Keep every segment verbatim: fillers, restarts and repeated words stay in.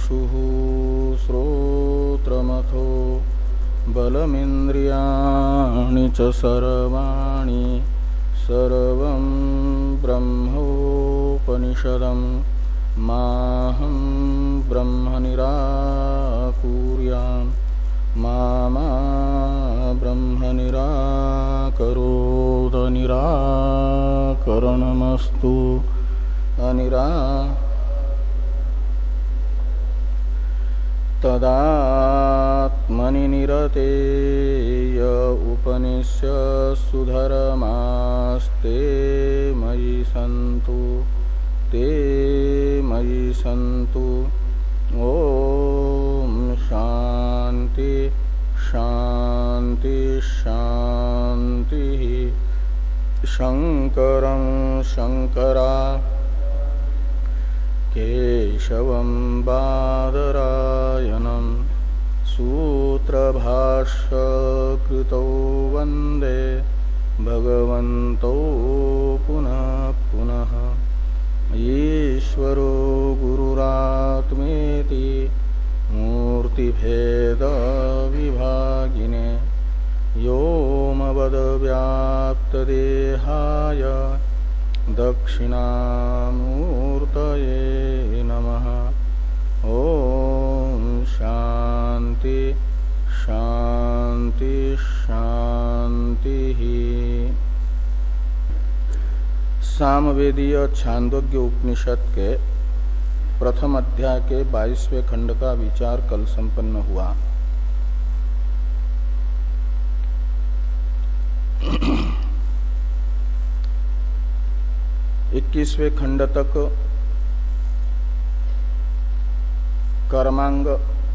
चक्षुः श्रोत्रमथो बलमिन्द्रियाणि च सर्वाणि सर्वं ब्रह्मोपनिषदं माहं ब्रह्म निराकुर्याम् मा मा ब्रह्म निराकरोद निराकरणमस्तु अनिरा तदात्मनि निरतेय उपनिष्यसु धर्मास्ते मयि सन्तु ते मयि सन्तु। ओम शांति शांति शांति। शंकरं शंकरा केशवं बादरायणं सूत्रभाष्यकृतौ वन्दे भगवन्तौ पुनः पुनः। ईश्वरो गुरुरात्मेति मूर्तिभेद विभागिने व्योमवद्व्याप्तदेहाय दक्षिणामूर्तये नमः। ओम शांति शांति शांति। सामवेदीय छांदोग्य उपनिषद के प्रथम अध्याय के बाईसवें खंड का विचार कल संपन्न हुआ। इक्कीसवें खंड तक कर्मांग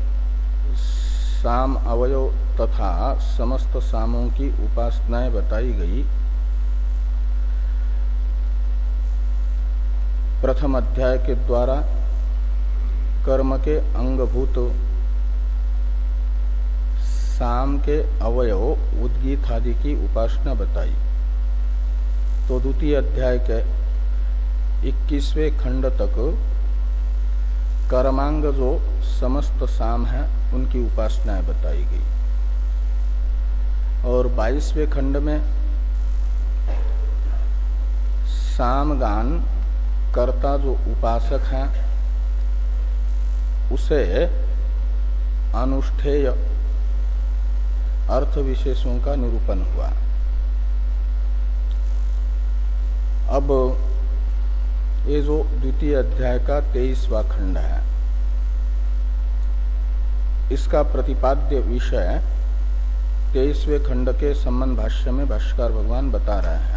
साम अवयव तथा समस्त सामों की उपासनाएं बताई गई। प्रथम अध्याय के द्वारा कर्म के अंगभूत साम के अवयव उद्गीत आदि की उपासना बताई। तो द्वितीय अध्याय के इक्कीसवें खंड तक कर्मांग जो समस्त साम है उनकी उपासनाएं बताई गई। और बाईसवें खंड में सामगान कर्ता जो उपासक है उसे अनुष्ठेय अर्थ विशेषों का निरूपण हुआ। अब ये जो द्वितीय अध्याय का तेईसवां खंड है इसका प्रतिपाद्य विषय तेईसवें खंड के संबंध भाष्य में भाष्यकार भगवान बता रहे हैं।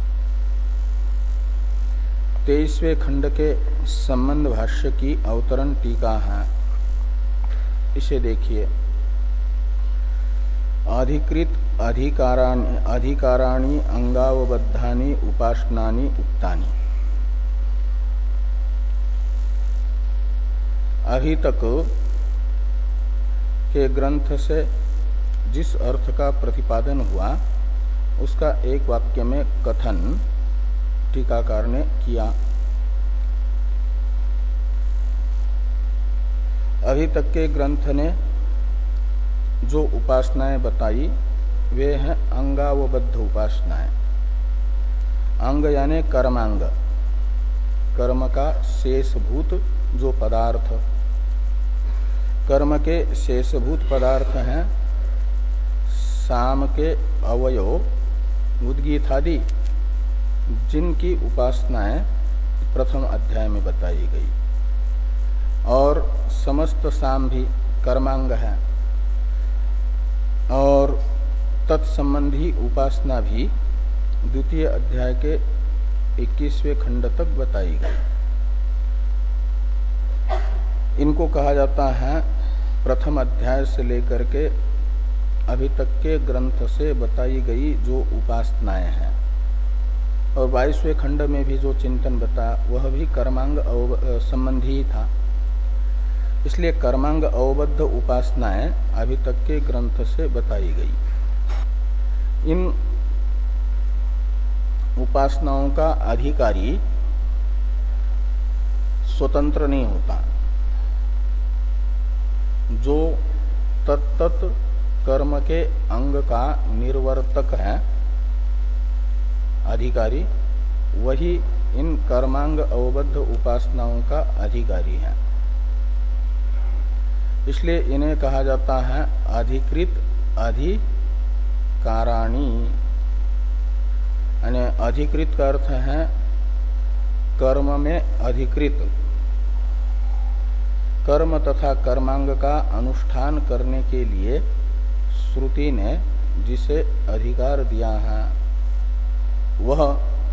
तेईसवें खंड के संबंध भाष्य की अवतरण टीका है, इसे देखिए। अधिकृत अधिकाराणि अधिकाराणि अंगावबद्धानि उपासनानि उक्तानि। अभी तक के ग्रंथ से जिस अर्थ का प्रतिपादन हुआ उसका एक वाक्य में कथन टीकाकार ने किया। अभी तक के ग्रंथ ने जो उपासनाएं बताई वे हैं अंगावबद्ध उपासनाएं। अंग यानी कर्मांग, कर्म का शेषभूत जो पदार्थ, कर्म के शेषभूत पदार्थ हैं साम के अवयव उद्गीत आदि, जिनकी उपासनाएं प्रथम अध्याय में बताई गई। और समस्त साम भी कर्मांग है और तत्संबंधी उपासना भी द्वितीय अध्याय के इक्कीसवें खंड तक बताई गई। इनको कहा जाता है प्रथम अध्याय से लेकर के अभी तक के ग्रंथ से बताई गई जो उपासनाएं हैं। और बाईसवें खंड में भी जो चिंतन बताया वह भी कर्मांग संबंधी ही था। इसलिए कर्मांग अवबद्ध उपासनाएं अभी तक के ग्रंथ से बताई गई। इन उपासनाओं का अधिकारी स्वतंत्र नहीं होता, जो तत्त कर्म के अंग का निर्वर्तक है अधिकारी, वही इन कर्मांग अवबद्ध उपासनाओं का अधिकारी है। इसलिए इन्हें कहा जाता है अधिकृत अधिकाराणी। यानी अधिकृत का अर्थ है कर्म में अधिकृत, कर्म तथा कर्मांग का अनुष्ठान करने के लिए श्रुति ने जिसे अधिकार दिया है वह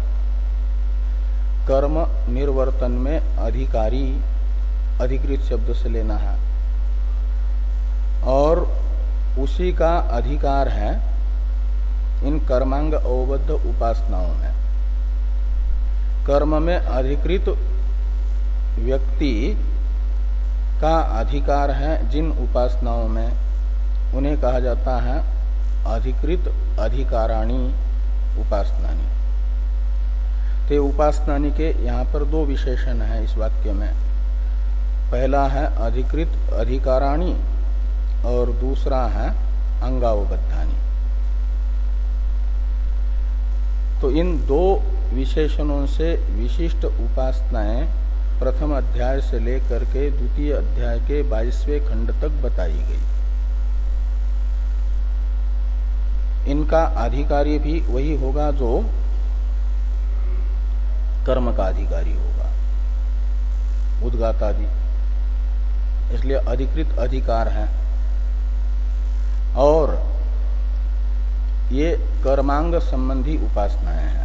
कर्म निर्वर्तन में अधिकारी, अधिकृत शब्द से लेना है, और उसी का अधिकार है इन कर्मांग अवबद्ध उपासनाओं में। कर्म में अधिकृत व्यक्ति का अधिकार है जिन उपासनाओं में, उन्हें कहा जाता है अधिकृत अधिकाराणी उपासनानी। तो उपासनानी के यहाँ पर दो विशेषण हैं इस वाक्य में। पहला है अधिकृत अधिकाराणी और दूसरा है अंगावबद्धानी। तो इन दो विशेषणों से विशिष्ट उपासनाएं प्रथम अध्याय से लेकर के द्वितीय अध्याय के बाईसवें खंड तक बताई गई। इनका अधिकारी भी वही होगा जो कर्म का अधिकारी होगा, उद्गातादि, इसलिए अधिकृत अधिकार है। और ये कर्मांग संबंधी उपासनाएं हैं।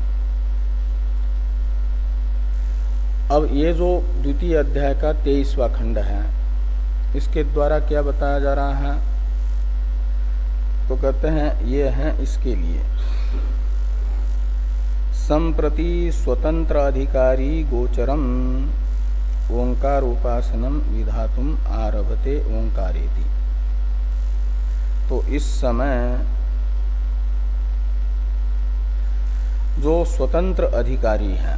अब ये जो द्वितीय अध्याय का तेईसवां खंड है, इसके द्वारा क्या बताया जा रहा है? तो कहते हैं ये है इसके लिए संप्रति स्वतंत्र अधिकारी गोचरम ओंकार उपासनम विधातुम आरभते ओंकारेति। तो इस समय जो स्वतंत्र अधिकारी है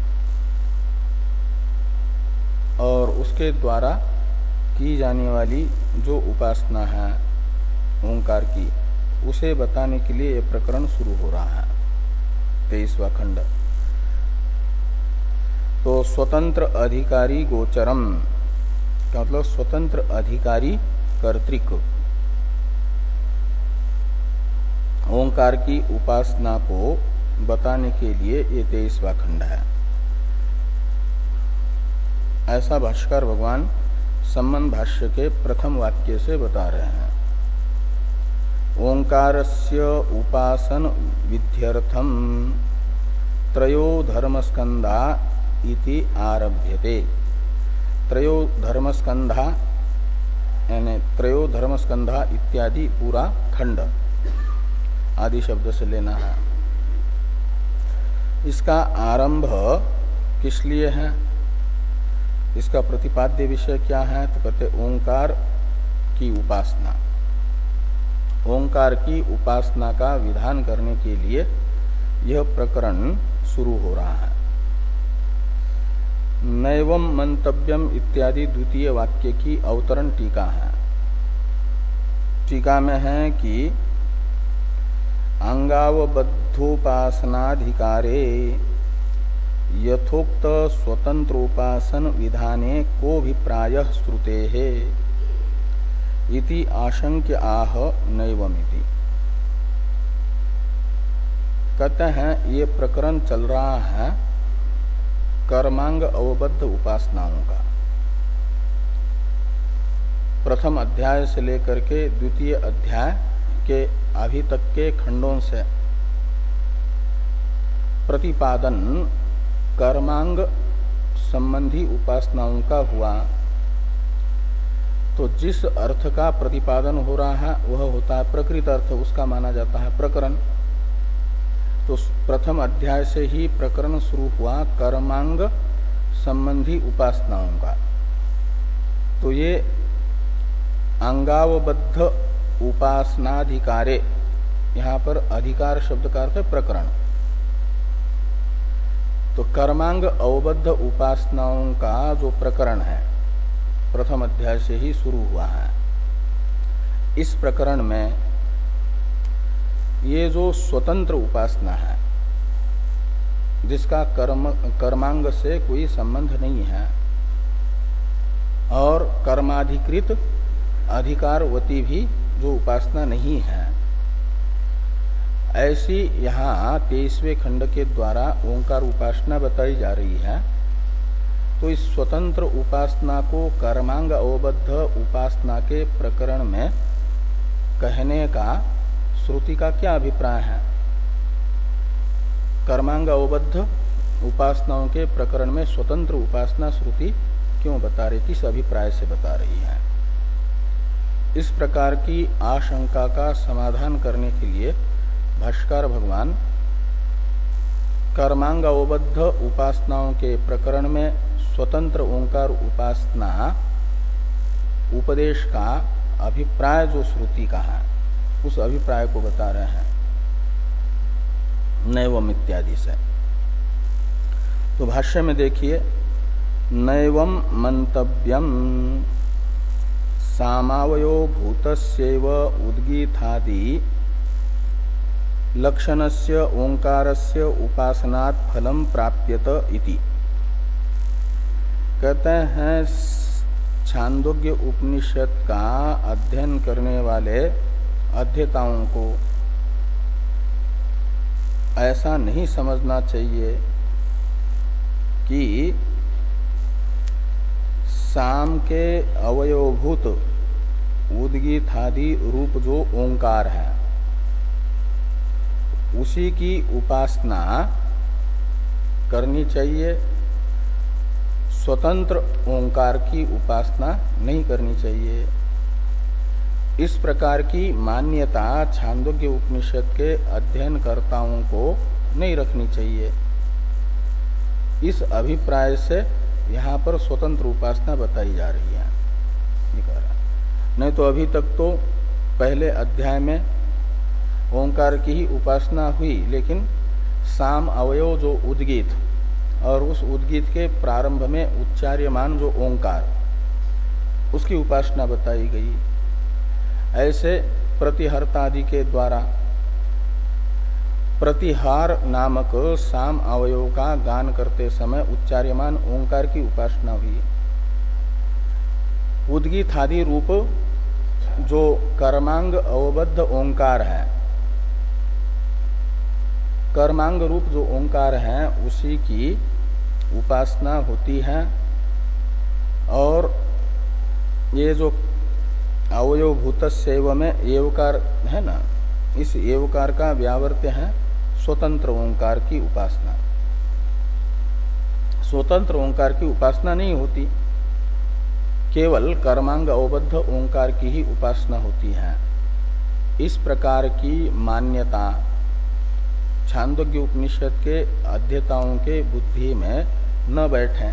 और उसके द्वारा की जाने वाली जो उपासना है ओंकार की, उसे बताने के लिए यह प्रकरण शुरू हो रहा है, तेईसवां खंड। तो स्वतंत्र अधिकारी गोचरम का मतलब स्वतंत्र अधिकारी कर्तृक ओंकार की उपासना को बताने के लिए ये तेईसवां खंड है। ऐसा भाष्कर भगवान संबंध भाष्य के प्रथम वाक्य से बता रहे हैं। ओंकारस्य उपासन विध्यर्थम त्रयो धर्मस्कंधा इति आरभ्यते। त्रयो धर्मस्कंधा यानी त्रयो धर्मस्कंधा इत्यादि पूरा खंड आदि शब्द से लेना है। इसका आरंभ किस लिए है, इसका प्रतिपाद्य विषय क्या है? तो कहते ओंकार की उपासना। ओंकार की उपासना का विधान करने के लिए यह प्रकरण शुरू हो रहा है। नैवम मंतव्यम इत्यादि द्वितीय वाक्य की अवतरण टीका है। टीका में है कि अंगावबद्धोपासनाधिकारे यथोक्त स्वतंत्रोपासन विधाने कोऽभिप्रायः श्रुतेः इति आशंक्य आह नैवमिति। कहते हैं ये प्रकरण चल रहा है कर्मांग अवबद्ध उपासनाओं का। प्रथम अध्याय से लेकर के द्वितीय अध्याय के अभी तक के खंडों से प्रतिपादन कर्मांग संबंधी उपासनाओं का हुआ। तो जिस अर्थ का प्रतिपादन हो रहा है वह होता है प्रकृत अर्थ, उसका माना जाता है प्रकरण। तो प्रथम अध्याय से ही प्रकरण शुरू हुआ कर्मांग संबंधी उपासनाओं का। तो ये अंगावबद्ध उपासनाधिकारे, यहाँ पर अधिकार शब्द का अर्थ है प्रकरण। तो कर्मांग अवबद्ध उपासनाओं का जो प्रकरण है प्रथम अध्याय से ही शुरू हुआ है। इस प्रकरण में ये जो स्वतंत्र उपासना है, जिसका कर्म कर्मांग से कोई संबंध नहीं है और कर्माधिकृत अधिकारवती भी जो उपासना नहीं है, ऐसी यहाँ तेईसवें खंड के द्वारा ओंकार उपासना बताई जा रही है। तो इस स्वतंत्र उपासना को कर्मांग अवबद्ध उपासना के प्रकरण में कहने का श्रुति का क्या अभिप्राय है? कर्मांग अवबद्ध उपासनाओं के प्रकरण में स्वतंत्र उपासना श्रुति क्यों बता रही, किस अभिप्राय से बता रही है? इस प्रकार की आशंका का समाधान करने के लिए भाष्यकार भगवान कर्मांग अवबद्ध उपासनाओं के प्रकरण में स्वतंत्र ओंकार उपासना उपदेश का अभिप्राय जो श्रुति का है, उस अभिप्राय को बता रहे हैं नैवम इत्यादि से। तो भाष्य में देखिए, नैवम मंतव्यम सामावयो भूतस्यैव उद्गीतादि लक्षणस्य ओंकारस्य उपासनात् फलम प्राप्यत इति। कहते हैं छांदोग्य उपनिषद का अध्ययन करने वाले अध्येताओं को ऐसा नहीं समझना चाहिए कि साम के अवयवभूत उद्गीतादि रूप जो ओंकार है, उसी की उपासना करनी चाहिए, स्वतंत्र ओंकार की उपासना नहीं करनी चाहिए। इस प्रकार की मान्यता छांदोग्य उपनिषद के अध्ययनकर्ताओं को नहीं रखनी चाहिए। इस अभिप्राय से यहाँ पर स्वतंत्र उपासना बताई जा रही है। नहीं तो अभी तक तो पहले अध्याय में ओंकार की ही उपासना हुई, लेकिन साम अवयव जो उद्गीत और उस उद्गीत के प्रारंभ में उच्चार्यमान जो ओंकार, उसकी उपासना बताई गई। ऐसे प्रतिहर्तादि के द्वारा प्रतिहार नामक साम अवयव का गान करते समय उच्चार्यमान ओंकार की उपासना हुई। उद्गीतादि रूप जो कर्मांग अवबद्ध ओंकार है, कर्मांग रूप जो ओंकार है, उसी की उपासना होती है। और ये जो अवयवभूत सेव में एवकार है ना, इस एवकार का व्यावर्त्य है स्वतंत्र ओंकार की उपासना। स्वतंत्र ओंकार की उपासना नहीं होती, केवल कर्मांग अवबद्ध ओंकार की ही उपासना होती है। इस प्रकार की मान्यता छांदोग्य उपनिषद के अध्येताओं के बुद्धि में न बैठे।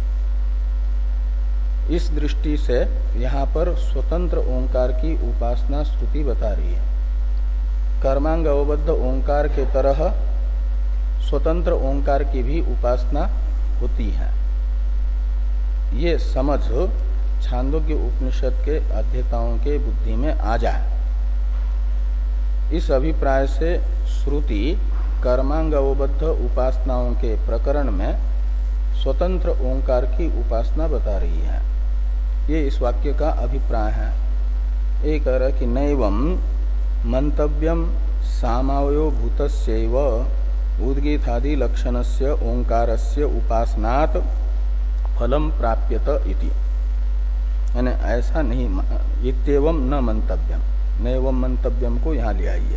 इस दृष्टि से यहाँ पर स्वतंत्र ओंकार की उपासना श्रुति बता रही है। कर्मांग अवबद्ध ओंकार के तरह स्वतंत्र ओंकार की भी उपासना होती है। ये समझ छांदोग्य उपनिषद के अध्येताओं के बुद्धि में आ जाए। इस अभिप्राय से श्रुति कर्मांग अवबद्ध उपासनाओं के प्रकरण में स्वतंत्र ओंकार की उपासना बता रही है। ये इस वाक्य का अभिप्राय है। एक कह रहा कि नैवम मंतव्यम सामावयो भूतस्यैव उद्गीतादि लक्षणस्य ओंकारस्य उपासनात् फलम प्राप्यत इति। यानी ऐसा नहीं, इत्येवम न मंतव्यम, नैवम मंतव्यम को यहाँ ले आइए।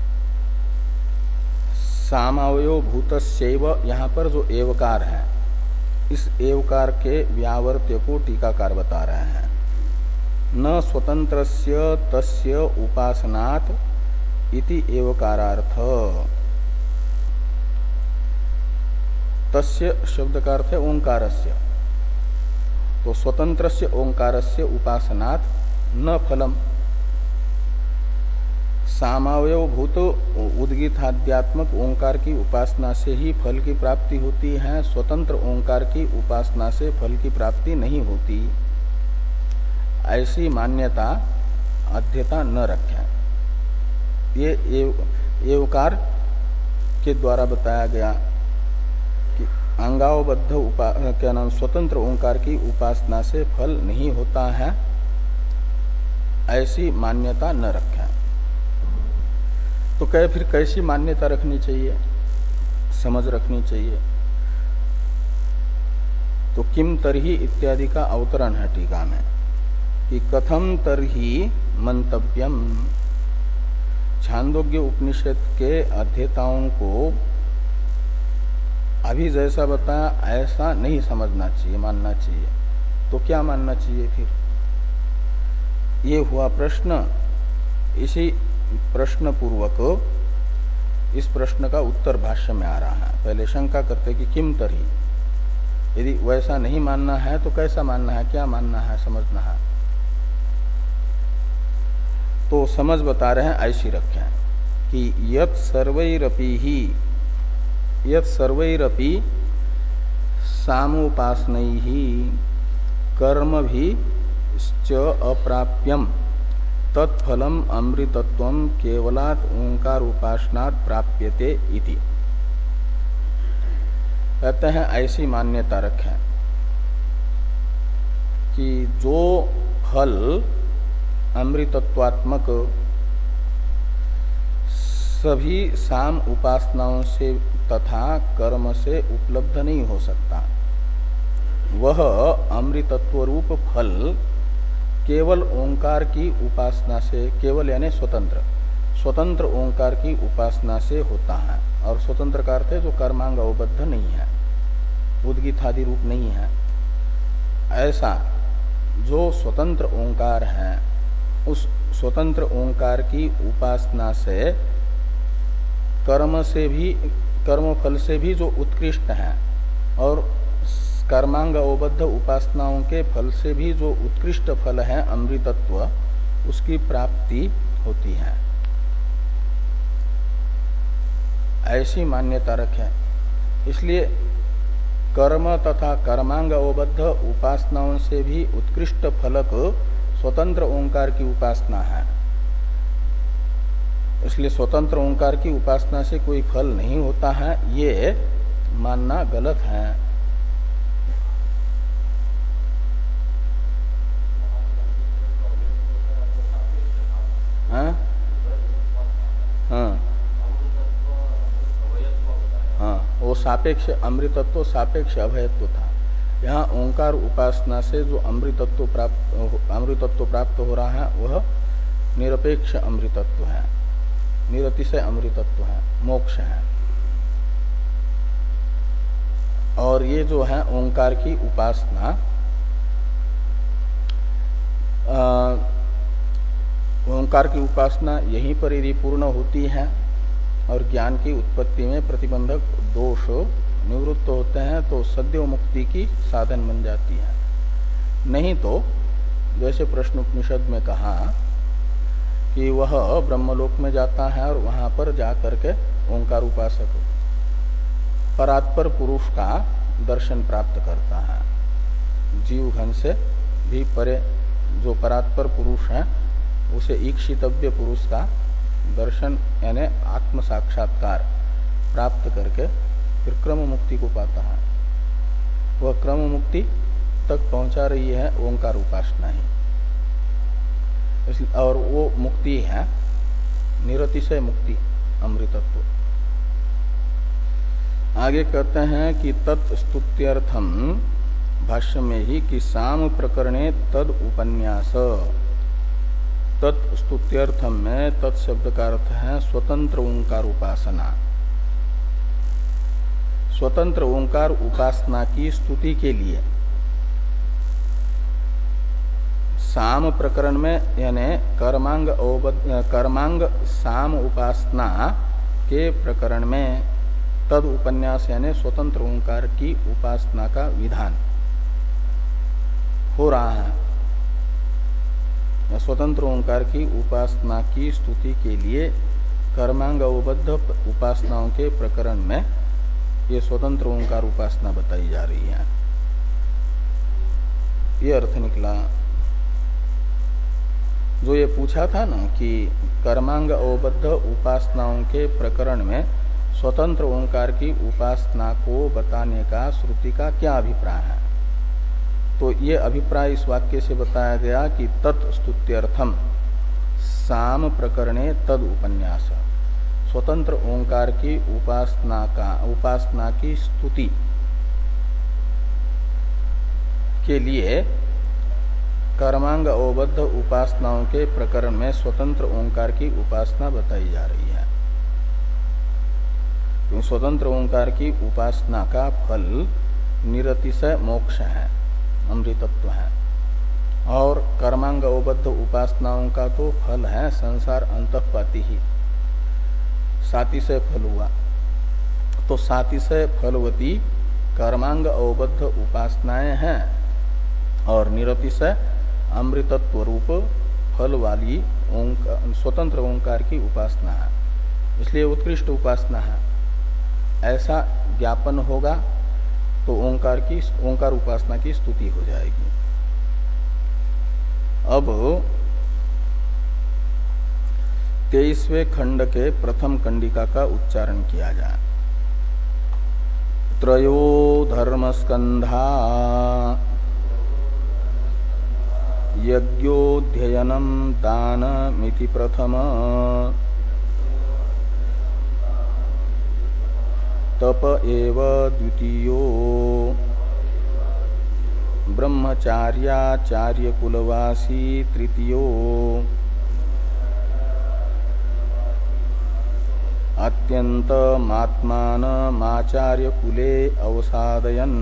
सामावयो भूतस्यैव यहाँ पर जो एवकार है, इस एवकार के व्यावर्त्य को टीकाकार बता रहे हैं। न स्वतंत्रस्य तस्य उपासनात् इति एवकारार्थ। तस्य शब्द का अर्थ है ओंकारस्य। तो स्वतंत्रस्य ओंकारस्य उपासनात् न फलम। सामावयव भूत उद्गीताध्यात्मक ओंकार की उपासना से ही फल की प्राप्ति होती है, स्वतंत्र ओंकार की उपासना से फल की प्राप्ति नहीं होती। ऐसी मान्यता अध्यता न रखें। ये एव, एवकार के द्वारा बताया गया कि अंगावबद्ध उपा क्या नाम स्वतंत्र ओंकार की उपासना से फल नहीं होता है, ऐसी मान्यता न रखें। तो कहे फिर कैसी मान्यता रखनी चाहिए, समझ रखनी चाहिए। तो किम तरही इत्यादि का अवतरण है टीका में कि कथम तरही मंतव्यम। छांदोग्य उपनिषद के अध्येताओं को अभी जैसा बताया ऐसा नहीं समझना चाहिए, मानना चाहिए। तो क्या मानना चाहिए फिर? ये हुआ प्रश्न। इसी प्रश्न पूर्वक इस प्रश्न का उत्तर भाष्य में आ रहा है। पहले शंका करते कि किम तरही, यदि वैसा नहीं मानना है तो कैसा मानना है, क्या मानना है, समझना है। तो समझ बता रहे हैं ऐसी रखें कि यत सर्वैरपि ही यत सर्वैरपि सामुपासनैहि कर्म भी अप्राप्यम तत्फलम अमृतत्वम केवलात् ओंकार उपासनात् प्राप्यते इति। कहते हैं ऐसी मान्यता रखें कि जो फल अमृतत्वात्मक सभी साम उपासनाओं से तथा कर्म से उपलब्ध नहीं हो सकता, वह अमृतत्व रूप फल केवल ओंकार की उपासना से, केवल यानी स्वतंत्र स्वतंत्र ओंकार की उपासना से होता है। और स्वतंत्र का अर्थ है जो कर्मांग अवबद्ध नहीं है, उद्गीतादि रूप नहीं है। ऐसा जो स्वतंत्र ओंकार है, उस स्वतंत्र ओंकार की उपासना से कर्म से भी, कर्म फल से भी जो उत्कृष्ट है और कर्मांग अवबद्ध उपासनाओं के फल से भी जो उत्कृष्ट फल है अमृतत्व, उसकी प्राप्ति होती है। ऐसी मान्यता रखें। इसलिए कर्म तथा कर्मांग अवबद्ध उपासनाओं से भी उत्कृष्ट फलक स्वतंत्र ओंकार की उपासना है। इसलिए स्वतंत्र ओंकार की उपासना से कोई फल नहीं होता है, ये मानना गलत है। हाँ हाँ हाँ, वो सापेक्ष अमृतत्व सापेक्ष अभयत्व था। यहाँ ओंकार उपासना से जो अमृतत्व प्राप्त अमृतत्व प्राप्त हो रहा है वह निरपेक्ष अमृतत्व है, निरतिशय अमृतत्व है, मोक्ष है। और ये जो है ओंकार की उपासना, ओंकार की उपासना यहीं पर यदि पूर्ण होती है और ज्ञान की उत्पत्ति में प्रतिबंधक दोष निवृत्त होते हैं तो सद्यो मुक्ति की साधन बन जाती है। नहीं तो जैसे प्रश्न उपनिषद में कहा कि वह ब्रह्मलोक में जाता है और वहां पर जाकर के ओंकार उपासक परात्पर पुरुष का दर्शन प्राप्त करता है। जीव घन से भी परे जो परात्पर पुरुष है उसे ईक्षितव्य पुरुष का दर्शन यानी आत्म साक्षात्कार प्राप्त करके फिर क्रम मुक्ति को पाता है। वह क्रम मुक्ति तक पहुंचा रही है ओंकार उपासना ही। और वो मुक्ति है निरतिशय मुक्ति, अमृतत्व। आगे कहते हैं कि तत्स्तुत्यर्थम भाष्य में ही कि साम प्रकरणे तद उपन्यास। तत्स्तुत्यर्थम में तत्शब्द का अर्थ है स्वतंत्र ओंकार उपासना। स्वतंत्र ओंकार उपासना की स्तुति के लिए साम प्रकरण में यानी कर्मांग कर्मांग साम उपासना के प्रकरण में तद उपन्यास यानी स्वतंत्र ओंकार की उपासना का विधान हो रहा है। स्वतंत्र ओंकार की उपासना की स्तुति के लिए कर्मांग अवबद्ध उपासनाओं के प्रकरण में ये स्वतंत्र ओंकार उपासना बताई जा रही है। ये अर्थ निकला। जो ये पूछा था ना कि कर्मांग अवबद्ध उपासनाओं के प्रकरण में स्वतंत्र ओंकार की उपासना को बताने का श्रुति का क्या अभिप्राय है, तो ये अभिप्राय इस वाक्य से बताया गया कि तत्स्तुत्यर्थम साम प्रकरणे तद उपन्यास, स्वतंत्र ओंकार की उपासना का उपासना की स्तुति के लिए कर्मांग अवबद्ध उपासनाओं के प्रकरण में स्वतंत्र ओंकार की उपासना बताई जा रही है। तो स्वतंत्र ओंकार की उपासना का फल निरतिशय मोक्ष है, अमृतत्व है, और कर्मांग अवबद्ध उपासनाओं का तो फल है संसार अंतःपाती ही, सातिशय फल हुआ। तो सातिशय फलवती कर्मांग अवबद्ध उपासनाएं हैं और निरतिशय अमृतत्व रूप फल वाली ओंकार, स्वतंत्र ओंकार की उपासना है, इसलिए उत्कृष्ट उपासना है। ऐसा ज्ञापन होगा तो ओंकार की ओंकार उपासना की स्तुति हो जाएगी। अब तेईसवें खंड के प्रथम कंडिका का उच्चारण किया जाए। त्रयो धर्मस्कंधा यज्ञोध्ययनम दानमिति प्रथम तप एव द्वितीयो ब्रह्मचार्याचार्य कुलवासी तृतीयो अत्यन्तमात्मानमाचार्य कुले अवसादयन्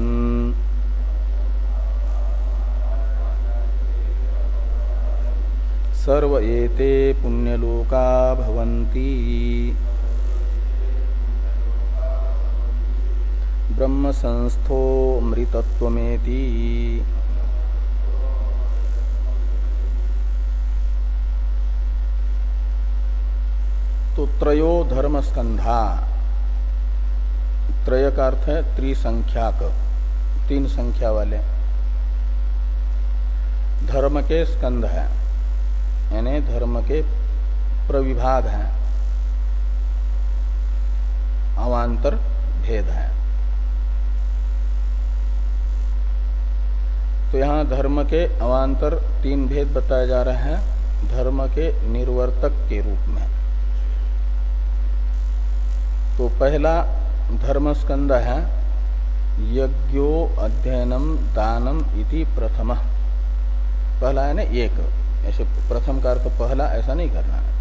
सर्व एते पुण्यलोका भवन्ति ब्रह्म संस्थो मृतत्वमेति। तो त्रयो धर्मस्कंधा, त्रय का अर्थ है त्रिसंख्याक, तीन संख्या वाले। धर्म के स्कंध है यानी धर्म के प्रविभाग हैं, अवान्तर भेद है। तो यहाँ धर्म के अवान्तर तीन भेद बताए जा रहे हैं धर्म के निर्वर्तक के रूप में। तो पहला धर्मस्कंद है यज्ञो अध्ययनम दानम इति प्रथमः। पहला है ना एक, ऐसे प्रथम का अर्थ पहला ऐसा नहीं करना है।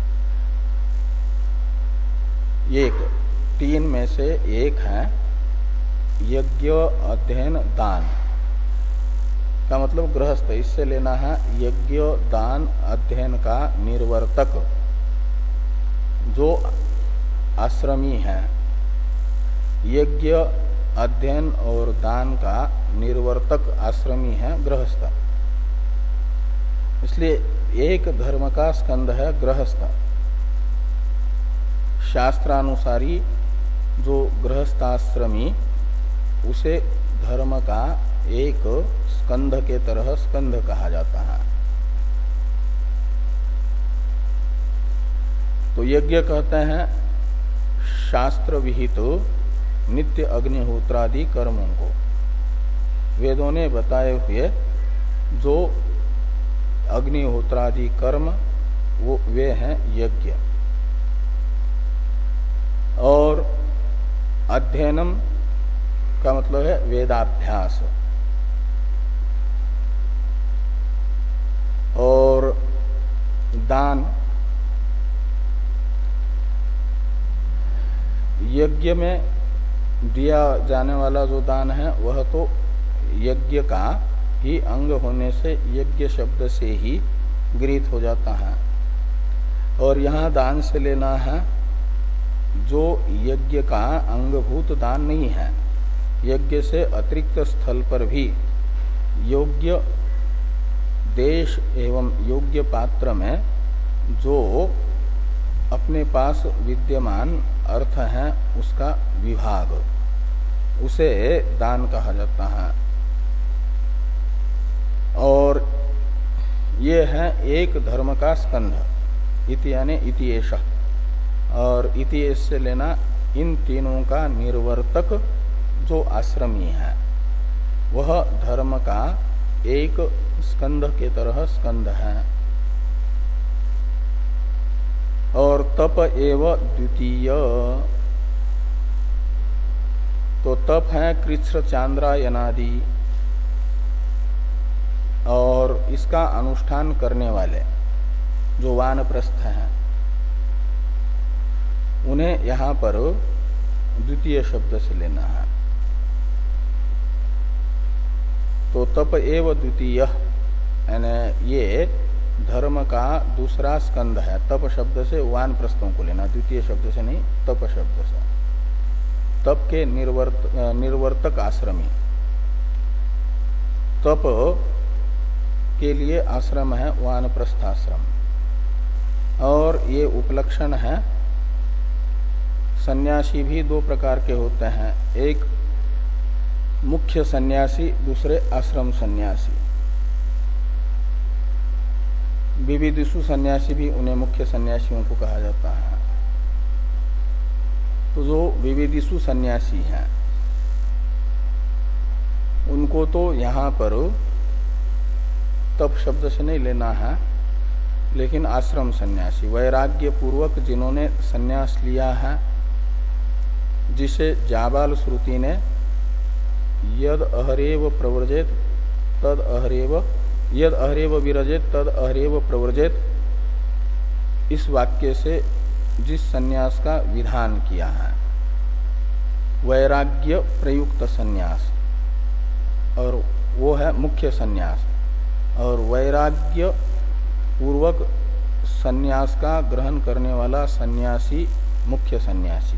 एक, तीन में से एक है यज्ञ अध्ययन दान का मतलब गृहस्थ, इससे लेना है यज्ञ दान अध्ययन का निर्वर्तक जो आश्रमी है, यज्ञ अध्ययन और दान का निर्वर्तक आश्रमी है गृहस्थ। इसलिए एक धर्म का स्कंध है गृहस्थ। शास्त्रानुसारी जो गृहस्थाश्रमी उसे धर्म का एक स्कंध के तरह स्कंध कहा जाता है। तो यज्ञ कहते हैं शास्त्र विहित नित्य अग्निहोत्रादि कर्मों को, वेदों ने बताए हुए जो अग्निहोत्रादि कर्म वो वे हैं यज्ञ। और अध्ययनम का मतलब है वेदाभ्यास, और दान यज्ञ में दिया जाने वाला जो दान है वह तो यज्ञ का ही अंग होने से यज्ञ शब्द से ही गृहीत हो जाता है। और यहाँ दान से लेना है जो यज्ञ का अंगभूत दान नहीं है, यज्ञ से अतिरिक्त स्थल पर भी योग्य देश एवं योग्य पात्र में जो अपने पास विद्यमान अर्थ है उसका विभाग, उसे दान कहा जाता है। और ये है एक धर्म का स्कंध। इति यानी इतिएश, और इतिएश से लेना इन तीनों का निर्वर्तक जो आश्रमी है वह धर्म का एक स्कंध के तरह स्कंध है। और तप एव द्वितीय, तो तप है कृच्छ्र चांद्रायनादि, और इसका अनुष्ठान करने वाले जो वानप्रस्थ हैं उन्हें यहां पर द्वितीय शब्द से लेना है। तो तप एव द्वितीय यानी ये धर्म का दूसरा स्कंध है। तप शब्द से वानप्रस्थों को लेना, द्वितीय शब्द से नहीं, तप शब्द से। तप के निर्वर्त निर्वर्तक आश्रमी, तप के लिए आश्रम है वानप्रस्थ आश्रम। और ये उपलक्षण है, सन्यासी भी दो प्रकार के होते हैं, एक मुख्य सन्यासी, दूसरे आश्रम सन्यासी। विविदिषु सन्यासी भी उन्हें मुख्य सन्यासियों को कहा जाता है। तो जो विविदिषु सन्यासी हैं उनको तो यहां पर तप शब्द से नहीं लेना है, लेकिन आश्रम सन्यासी, वैराग्य पूर्वक जिन्होंने सन्यास लिया है, जिसे जाबाल श्रुति ने यद अहरेव प्रव्रजेत तद अहरेव यद अहरेव विरजेत तद अहरेव प्रव्रजेत, इस वाक्य से जिस सन्यास का विधान किया है, वैराग्य प्रयुक्त सन्यास, और वो है मुख्य सन्यास। और वैराग्य पूर्वक सन्यास का ग्रहण करने वाला सन्यासी मुख्य सन्यासी।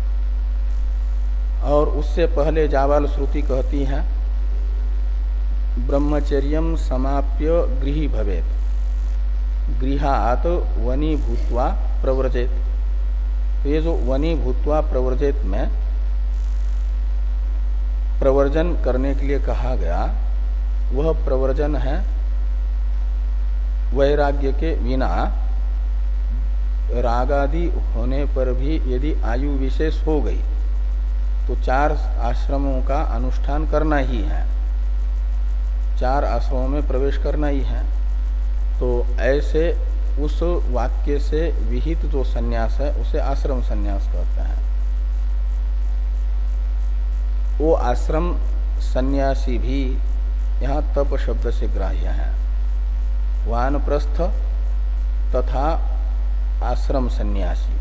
और उससे पहले जाबाल श्रुति कहती है ब्रह्मचर्यम समाप्य गृही भवेत, गृहात वनी भूत्वा प्रव्रजेत। तो ये जो वनी भूत्वा प्रव्रजेत में प्रवर्जन करने के लिए कहा गया, वह प्रवर्जन है वैराग्य के बिना, रागादि होने पर भी यदि आयु विशेष हो गई तो चार आश्रमों का अनुष्ठान करना ही है, चार आश्रमों में प्रवेश करना ही है। तो ऐसे उस वाक्य से विहित जो सन्यास है उसे आश्रम सन्यास कहते हैं। वो आश्रम सन्यासी भी यहाँ तप शब्द से ग्राह्य है। वानप्रस्थ तथा आश्रम सन्यासी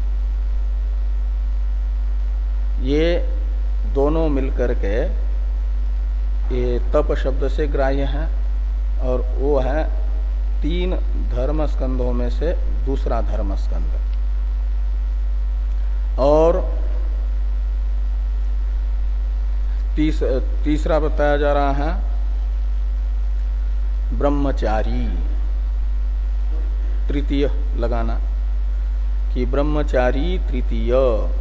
ये दोनों मिलकर के ये तप शब्द से ग्राह्य है, और वो है तीन धर्म स्कंधों में से दूसरा धर्म स्कंध। और तीस, तीसरा बताया जा रहा है ब्रह्मचारी, तृतीय लगाना कि ब्रह्मचारी तृतीय।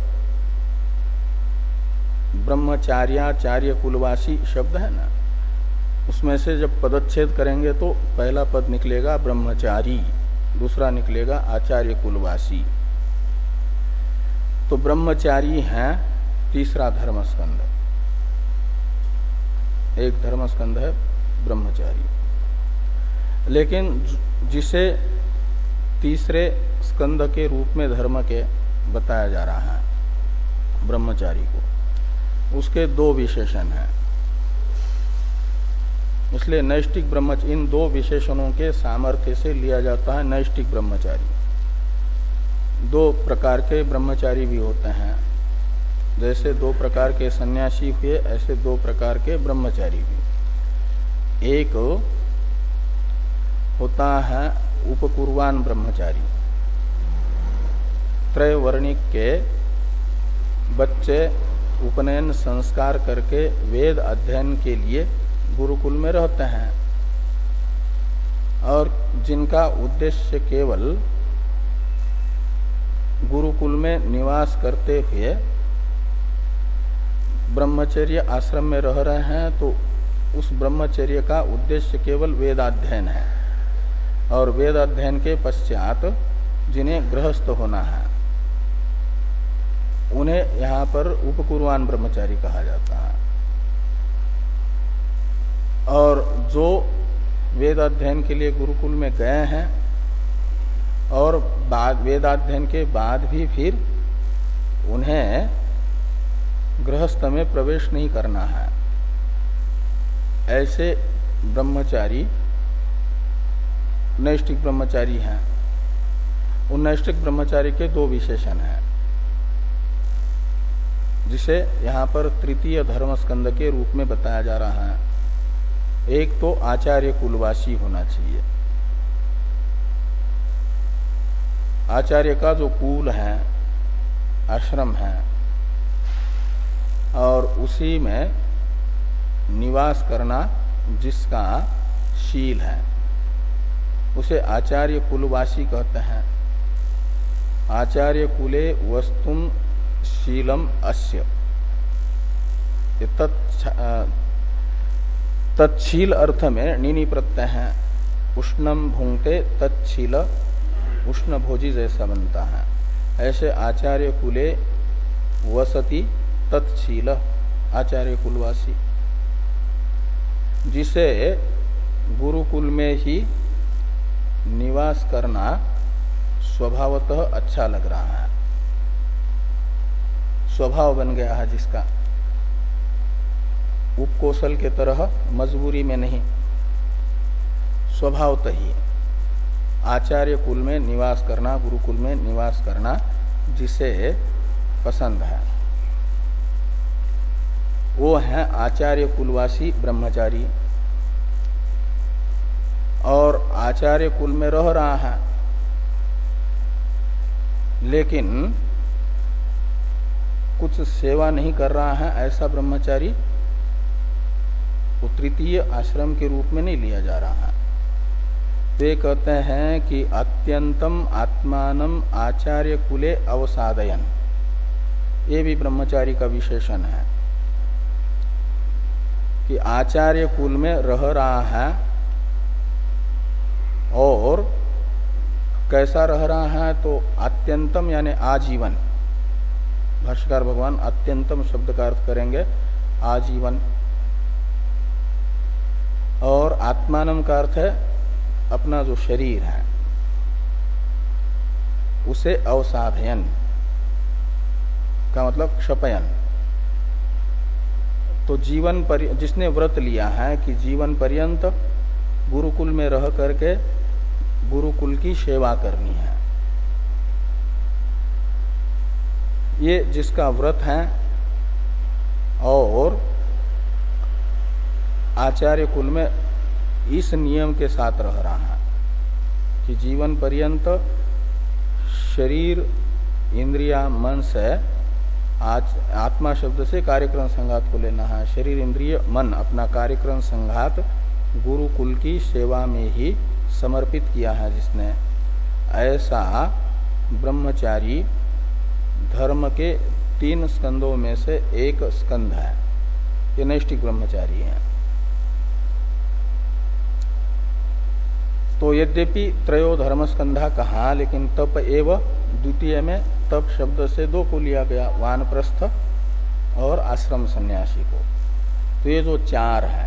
ब्रह्मचार्याचार्य कुलवासी शब्द है ना, उसमें से जब पदच्छेद करेंगे तो पहला पद निकलेगा ब्रह्मचारी, दूसरा निकलेगा आचार्य कुलवासी। तो ब्रह्मचारी है तीसरा धर्मस्कंध, एक धर्मस्कंध है ब्रह्मचारी। लेकिन जिसे तीसरे स्कंध के रूप में धर्म के बताया जा रहा है ब्रह्मचारी को, उसके दो विशेषण हैं। इसलिए नैष्टिक ब्रह्मचारी, इन दो विशेषणों के सामर्थ्य से लिया जाता है नैष्टिक ब्रह्मचारी। दो प्रकार के ब्रह्मचारी भी होते हैं, जैसे दो प्रकार के सन्यासी हुए ऐसे दो प्रकार के ब्रह्मचारी भी। एक होता है उपकुर्वान ब्रह्मचारी, त्रैवर्णिक के बच्चे उपनयन संस्कार करके वेद अध्ययन के लिए गुरुकुल में रहते हैं, और जिनका उद्देश्य केवल गुरुकुल में निवास करते हुए ब्रह्मचर्य आश्रम में रह रहे हैं, तो उस ब्रह्मचर्य का उद्देश्य केवल वेदाध्ययन है। और वेद अध्ययन के पश्चात जिन्हें गृहस्थ होना है उन्हें यहाँ पर उपकुर्वान ब्रह्मचारी कहा जाता है। और जो वेद अध्ययन के लिए गुरुकुल में गए हैं और बाद वेदाध्ययन के बाद भी फिर उन्हें गृहस्थ में प्रवेश नहीं करना है, ऐसे ब्रह्मचारी नैष्ठिक ब्रह्मचारी हैं। उन नैष्ठिक ब्रह्मचारी के दो विशेषण हैं, जिसे यहाँ पर तृतीय धर्म स्कंद के रूप में बताया जा रहा है। एक तो आचार्य कुलवासी होना चाहिए। आचार्य का जो कुल है, आश्रम है, और उसी में निवास करना जिसका शील है उसे आचार्य कुलवासी कहते हैं। आचार्य कुले वस्तुम शीलम अस्य, तत्शील अर्थ में नीनी प्रत्यय है। उष्णम भुंगते तत्शील, उष्ण भोजी जैसा बनता है, ऐसे आचार्य कुले वसति तत्शील, आचार्य कुलवासी, जिसे गुरुकुल में ही निवास करना स्वभावतः अच्छा लग रहा है, स्वभाव बन गया है जिसका, उपकोशल के तरह मजबूरी में नहीं, स्वभावतः ही आचार्य कुल में निवास करना, गुरुकुल में निवास करना जिसे पसंद है, वो है आचार्य कुलवासी ब्रह्मचारी। और आचार्य कुल में रह रहा है लेकिन कुछ सेवा नहीं कर रहा है, ऐसा ब्रह्मचारी वो तृतीय आश्रम के रूप में नहीं लिया जा रहा है। वे कहते हैं कि अत्यंतम आत्मानम आचार्य कुले अवसादयन, ये भी ब्रह्मचारी का विशेषण है कि आचार्य कुल में रह रहा है और कैसा रह रहा है, तो अत्यंतम यानी आजीवन। भाष्यकार भगवान अत्यंतम शब्द का अर्थ करेंगे आजीवन, और आत्मानम का अर्थ है अपना जो शरीर है उसे अवसाधयन का मतलब क्षपयन। तो जीवन पर जिसने व्रत लिया है कि जीवन पर्यंत गुरुकुल में रह करके गुरुकुल की सेवा करनी है, ये जिसका व्रत है और आचार्य कुल में इस नियम के साथ रह रहा है कि जीवन पर्यंत शरीर इंद्रिया मन से, आज आत्मा शब्द से कार्यक्रम संघात को लेना है, शरीर इंद्रिय मन अपना कार्यक्रम संघात गुरुकुल की सेवा में ही समर्पित किया है जिसने, ऐसा ब्रह्मचारी धर्म के तीन स्कंदों में से एक स्कंद है, ये नैष्ठिक ब्रह्मचारी है। तो यद्यपि त्रयो धर्म स्कंधा कहा, लेकिन तप एव द्वितीय में तप शब्द से दो को लिया गया, वानप्रस्थ और आश्रम सन्यासी को। तो ये जो चार है,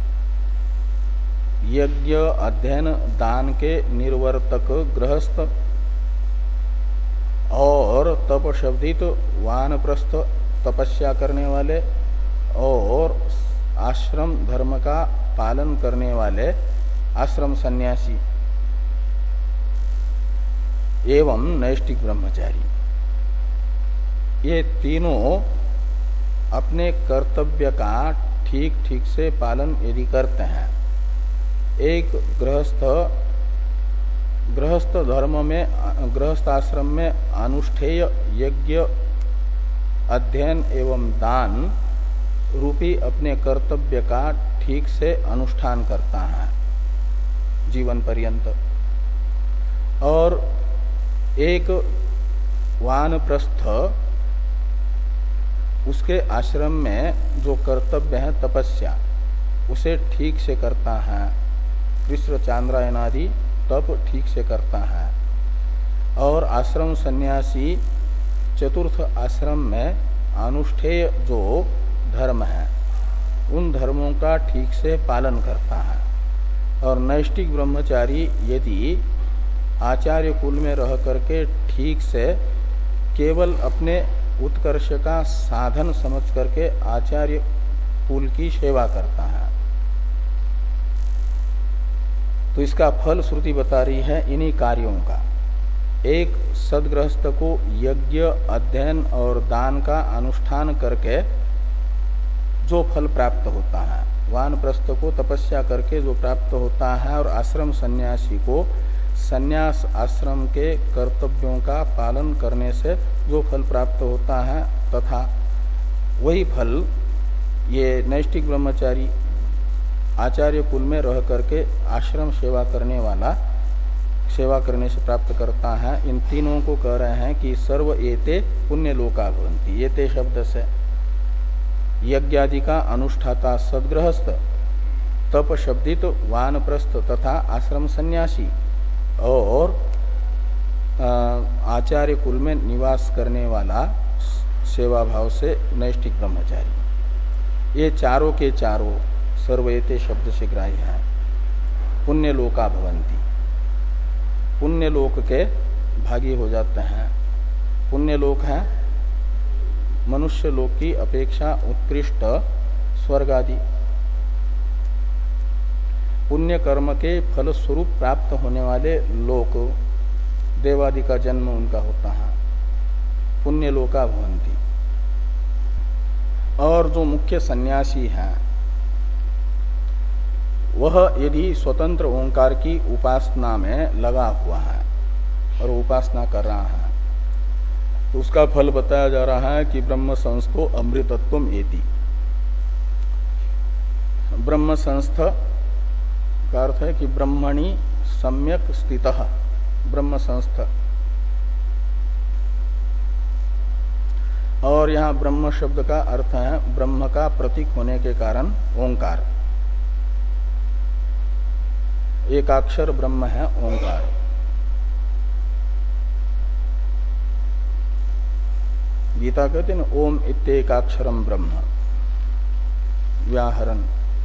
यज्ञ अध्ययन दान के निर्वर्तक गृहस्थ और तप शब्दित वानप्रस्थ तपस्या करने वाले और आश्रम धर्म का पालन करने वाले आश्रम सन्यासी एवं नैष्ठिक ब्रह्मचारी, ये तीनों अपने कर्तव्य का ठीक ठीक से पालन यदि करते हैं, एक गृहस्थ गृहस्थ धर्म में गृहस्थ आश्रम में अनुष्ठेय यज्ञ अध्ययन एवं दान रूपी अपने कर्तव्य का ठीक से अनुष्ठान करता है जीवन पर्यंत, और एक वानप्रस्थ उसके आश्रम में जो कर्तव्य है तपस्या उसे ठीक से करता है, कृष्ण चांद्रायनादि तप ठीक से करता है और आश्रम सन्यासी चतुर्थ आश्रम में अनुष्ठेय जो धर्म है उन धर्मों का ठीक से पालन करता है और नैष्ठिक ब्रह्मचारी यदि आचार्य कुल में रह करके ठीक से केवल अपने उत्कर्ष का साधन समझ करके आचार्य कुल की सेवा करता है तो इसका फल श्रुति बता रही है इन्हीं कार्यों का। एक सद्गृहस्थ को यज्ञ अध्ययन और दान का अनुष्ठान करके जो फल प्राप्त होता है, वानप्रस्थ को तपस्या करके जो प्राप्त होता है और आश्रम सन्यासी को सन्यास आश्रम के कर्तव्यों का पालन करने से जो फल प्राप्त होता है तथा वही फल ये नैष्ठिक ब्रह्मचारी आचार्य कुल में रह करके आश्रम सेवा करने वाला सेवा करने से प्राप्त करता है। इन तीनों को कह रहे हैं कि सर्व एते पुण्य लोका भवन्ति। एते शब्द से यज्ञादि का अनुष्ठाता सद्गृहस्थ, तप शब्दित वानप्रस्थ तथा आश्रम सन्यासी और आचार्य कुल में निवास करने वाला सेवा भाव से नैष्ठिक ब्रह्मचारी, ये चारों के चारों सर्वएते शब्द से ग्राह्य है। पुण्य लोका भवन्ति, पुण्य लोक के भागी हो जाते हैं। पुण्य लोक है मनुष्य लोक की अपेक्षा उत्कृष्ट स्वर्ग आदि। पुण्य कर्म के फल स्वरूप प्राप्त होने वाले लोक, देवादि का जन्म उनका होता है, पुण्य लोका भवन्ति। और जो मुख्य सन्यासी है वह यदि स्वतंत्र ओंकार की उपासना में लगा हुआ है और उपासना कर रहा है तो उसका फल बताया जा रहा है कि ब्रह्म संस्थो अमृतत्वम एति। ब्रह्म संस्थ का अर्थ है कि ब्रह्मणि सम्यक स्थितः, ब्रह्म संस्थ। और यहाँ ब्रह्म शब्द का अर्थ है ब्रह्म का प्रतीक होने के कारण ओंकार, एकाक्षर ब्रह्म है ओंकार। गीता कहते हैं ओम इत्येकाक्षरम ब्रह्म, व्याहरण।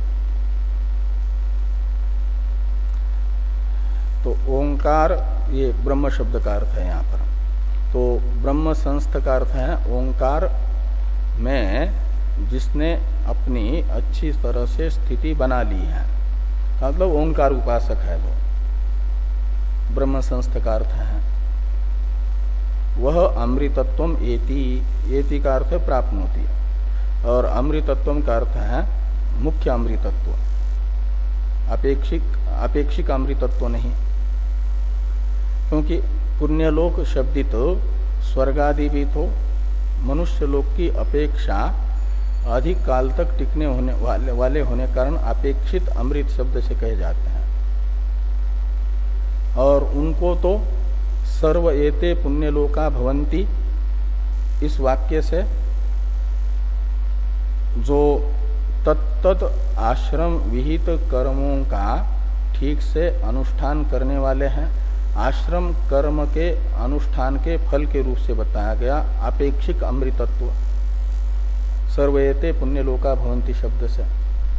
तो ओंकार ये ब्रह्म शब्द का अर्थ है यहाँ पर। तो ब्रह्म संस्थ का अर्थ है ओंकार में जिसने अपनी अच्छी तरह से स्थिति बना ली है, मतलब ओंकार उपासक है वो, ब्रह्म संस्थ का अर्थ है। वह अमृतत्वम एति, एति का अर्थ है प्राप्नोति, और अमृतत्वम का अर्थ है मुख्य अमृतत्व, अपेक्षिक अपेक्षिक अमृतत्व नहीं। क्योंकि पुण्यलोक शब्दित तो स्वर्गादि भी तो मनुष्य लोक की अपेक्षा अधिक काल तक टिकने होने वाले, वाले होने कारण अपेक्षित अमृत शब्द से कहे जाते हैं। और उनको तो सर्व एते पुण्यलोका भवन्ति इस वाक्य से जो तत्त आश्रम विहित कर्मों का ठीक से अनुष्ठान करने वाले हैं, आश्रम कर्म के अनुष्ठान के फल के रूप से बताया गया अपेक्षिक अमृतत्व, सर्वएते पुण्यलोका भवन्ति शब्द से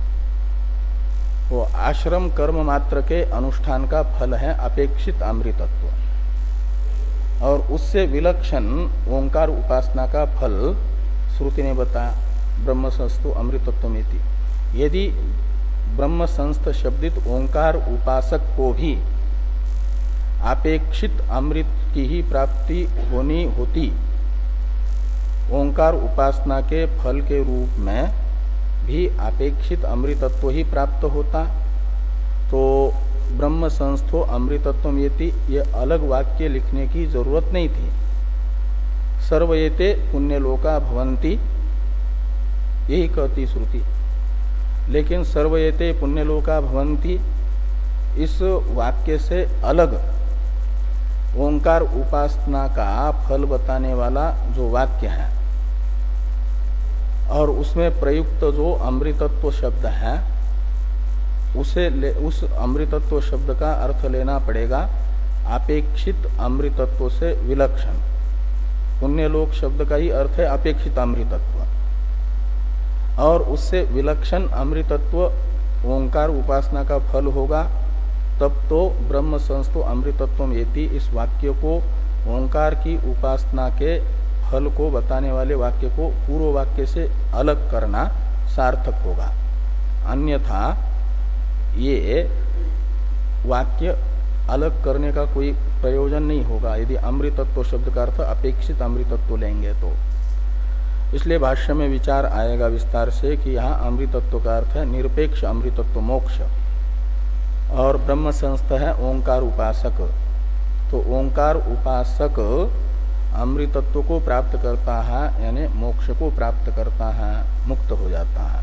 वो आश्रम कर्म मात्र के अनुष्ठान का फल है अपेक्षित अमृतत्व, और उससे विलक्षण ओंकार उपासना का फल श्रुति ने बताया ब्रह्म संस्थो अमृतत्वमेति। यदि ब्रह्म संस्थ शब्दित ओंकार उपासक को भी अपेक्षित अमृत की ही प्राप्ति होनी होती, ओंकार उपासना के फल के रूप में भी अपेक्षित अमृतत्व ही प्राप्त होता, तो ब्रह्म संस्थो अमृतत्वम येति ये अलग वाक्य लिखने की जरूरत नहीं थी। सर्वएते पुण्यलोका भवन्ति यही कहती श्रुति। लेकिन सर्वएते पुण्यलोका भवन्ति इस वाक्य से अलग ओंकार उपासना का फल बताने वाला जो वाक्य है और उसमें प्रयुक्त जो अमृतत्व शब्द है उसे ले, उस अमृतत्व शब्द का अर्थ लेना पड़ेगा अपेक्षित अमृतत्व से विलक्षण। पुण्यलोक शब्द का ही अर्थ है अपेक्षित अमृतत्व, और उससे विलक्षण अमृतत्व ओंकार उपासना का फल होगा। तब तो ब्रह्म संस्थो अमृतत्वम एति इस वाक्य को ओंकार की उपासना के फल को बताने वाले वाक्य को पूर्व वाक्य से अलग करना सार्थक होगा। अन्यथा ये वाक्य अलग करने का कोई प्रयोजन नहीं होगा यदि अमृतत्व शब्द का अर्थ अपेक्षित अमृतत्व लेंगे तो। इसलिए भाष्य में विचार आएगा विस्तार से कि यहाँ अमृतत्व का अर्थ है निरपेक्ष अमृतत्व मोक्ष, और ब्रह्म संस्थ है ओंकार उपासक। तो ओंकार उपासक अमृतत्व को प्राप्त करता है, यानी मोक्ष को प्राप्त करता है, मुक्त हो जाता है।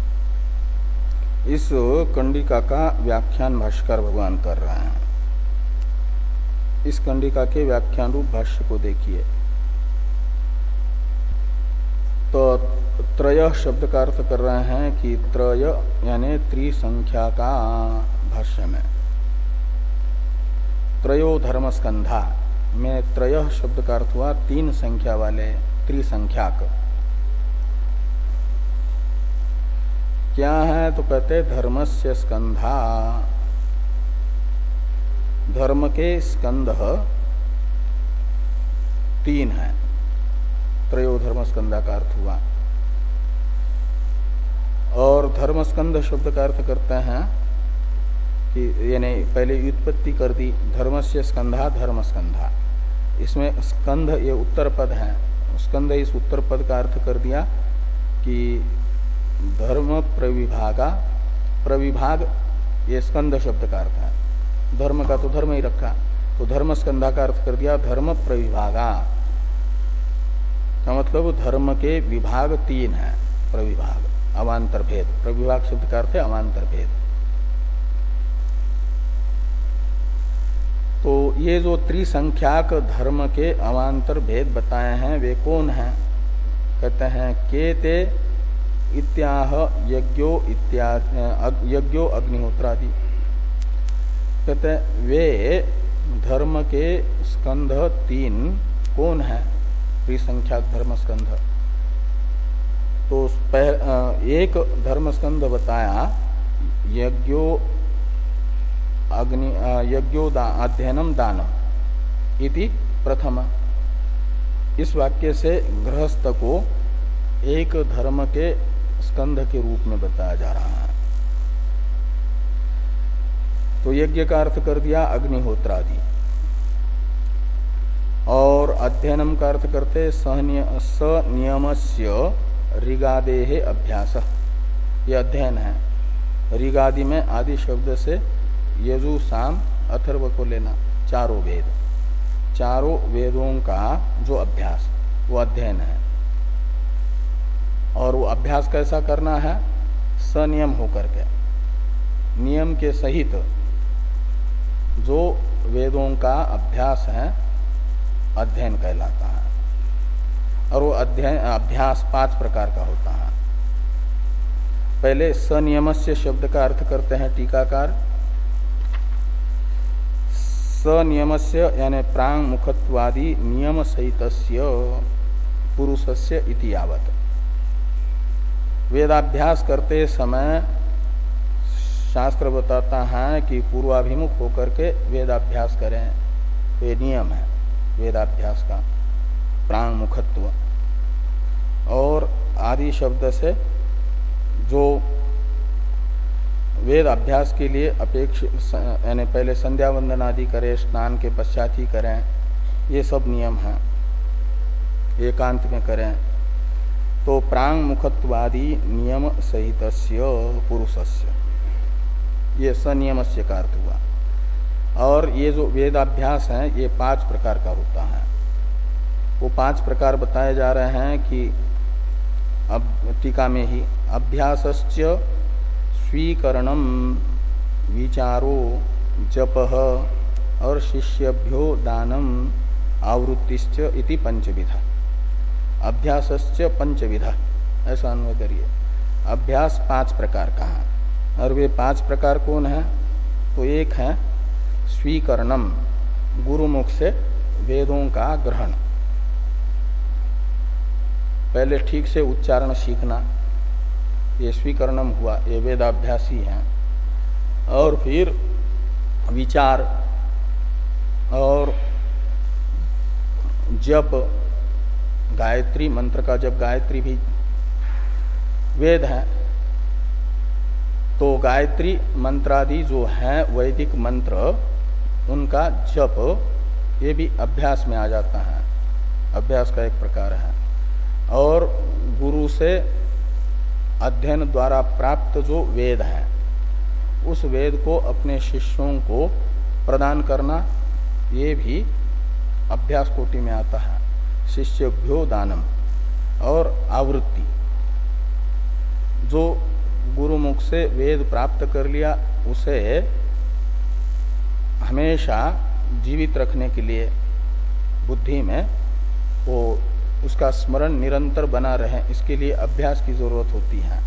इस कंडिका का व्याख्यान भाष्यकार भगवान कर रहे हैं। इस कंडिका के व्याख्यान रूप भाष्य को देखिए। तो त्रय शब्द का अर्थ कर रहे हैं कि त्रय यानी त्रिसंख्या का भाष्य में त्रयो धर्मस्कंधा में त्रय शब्द का अर्थ हुआ तीन संख्या वाले त्रिसंख्याक। क्या है तो कहते धर्मस्य स्कंधा, धर्म के स्कंध तीन है, त्रयो धर्मस्कंधा का अर्थ हुआ। और धर्मस्कंध शब्द का अर्थ करते हैं कि यानी पहले व्युत्पत्ति कर दी धर्मस्य स्कंधा धर्मस्कंधा, इसमें स्कंध ये उत्तर पद है, स्कंध इस उत्तर पद का अर्थ कर दिया कि धर्म प्रविभागा, प्रविभाग ये स्कंध शब्द का अर्थ है, धर्म का तो धर्म ही रखा, तो धर्म स्कंधा का अर्थ कर दिया धर्म प्रविभागा का मतलब धर्म के विभाग तीन है, प्रविभाग अवान्तर भेद, प्रविभाग शब्द का अर्थ है अवान्तर भेद। तो ये जो त्रिसंख्याक धर्म के अवान्तर भेद बताए हैं वे कौन हैं? कहते हैं केते इत्याह यज्ञो इत्या यज्ञो अग्निहोत्रादि। कहते हैं वे धर्म के स्कंध तीन कौन है? त्रिसंख्याक धर्म स्कंध। तो एक धर्म स्कंध बताया यज्ञो अग्नि यज्ञो दा, अध्ययनम दानम इति प्रथम। इस वाक्य से गृहस्थ को एक धर्म के स्कंध के रूप में बताया जा रहा है। तो यज्ञ का अर्थ कर दिया अग्निहोत्रादि, और अध्ययनम का अर्थ करते सनियमस्य ऋगादेः अभ्यास, ये अध्ययन है। ऋगादि में आदि शब्द से यजु साम अथर्व को लेना, चारों वेद, चारों वेदों का जो अभ्यास वो अध्ययन है। और वो अभ्यास कैसा करना है? सनियम होकर के, नियम के सहित जो वेदों का अभ्यास है अध्ययन कहलाता है। और वो अध्ययन अभ्यास पांच प्रकार का होता है। पहले सनियमस्य शब्द का अर्थ करते हैं टीकाकार, सनियमस्य यानी प्रांग मुखत्वादि नियम सहितस्य पुरुषस्य इति यावत्। वेदाभ्यास करते समय शास्त्र बताता है कि पूर्वाभिमुख होकर के वेदाभ्यास करें, ये नियम है वेदाभ्यास का, प्रांग मुखत्व। और आदि शब्द से जो वेद अभ्यास के लिए अपेक्षित यानी पहले संध्या वंदन आदि करें, स्नान के पश्चात ही करें, ये सब नियम हैं, एकांत में करें। तो प्रांग मुखत्वादि नियम सहितस्य पुरुषस्य, ये सनियमस्य का अर्थ हुआ। और ये जो वेदाभ्यास है ये पांच प्रकार का होता है। वो पांच प्रकार बताए जा रहे हैं कि अब टीका में ही अभ्यासस्य स्वीकरणम विचारो जपः और शिष्यभ्यो दानम आवृत्तिश्च इति पंचविधा। अभ्यासस्य पंचविधा, ऐसा अन्वय करिए। अभ्यास पांच प्रकार का है, और वे पांच प्रकार कौन है? तो एक है स्वीकरणम, गुरुमुख से वेदों का ग्रहण, पहले ठीक से उच्चारण सीखना, ये स्वीकरणम हुआ, ये वेदाभ्यासी हैं। और फिर विचार और जप, गायत्री मंत्र का, जब गायत्री भी वेद है तो गायत्री मंत्रादि जो है वैदिक मंत्र, उनका जप ये भी अभ्यास में आ जाता है, अभ्यास का एक प्रकार है। और गुरु से अध्ययन द्वारा प्राप्त जो वेद है, उस वेद को अपने शिष्यों को प्रदान करना, ये भी अभ्यास कोटि में आता है। शिष्यभ्यो दानम। और आवृत्ति, जो गुरुमुख से वेद प्राप्त कर लिया उसे हमेशा जीवित रखने के लिए बुद्धि में वो उसका स्मरण निरंतर बना रहे, इसके लिए अभ्यास की जरूरत होती है,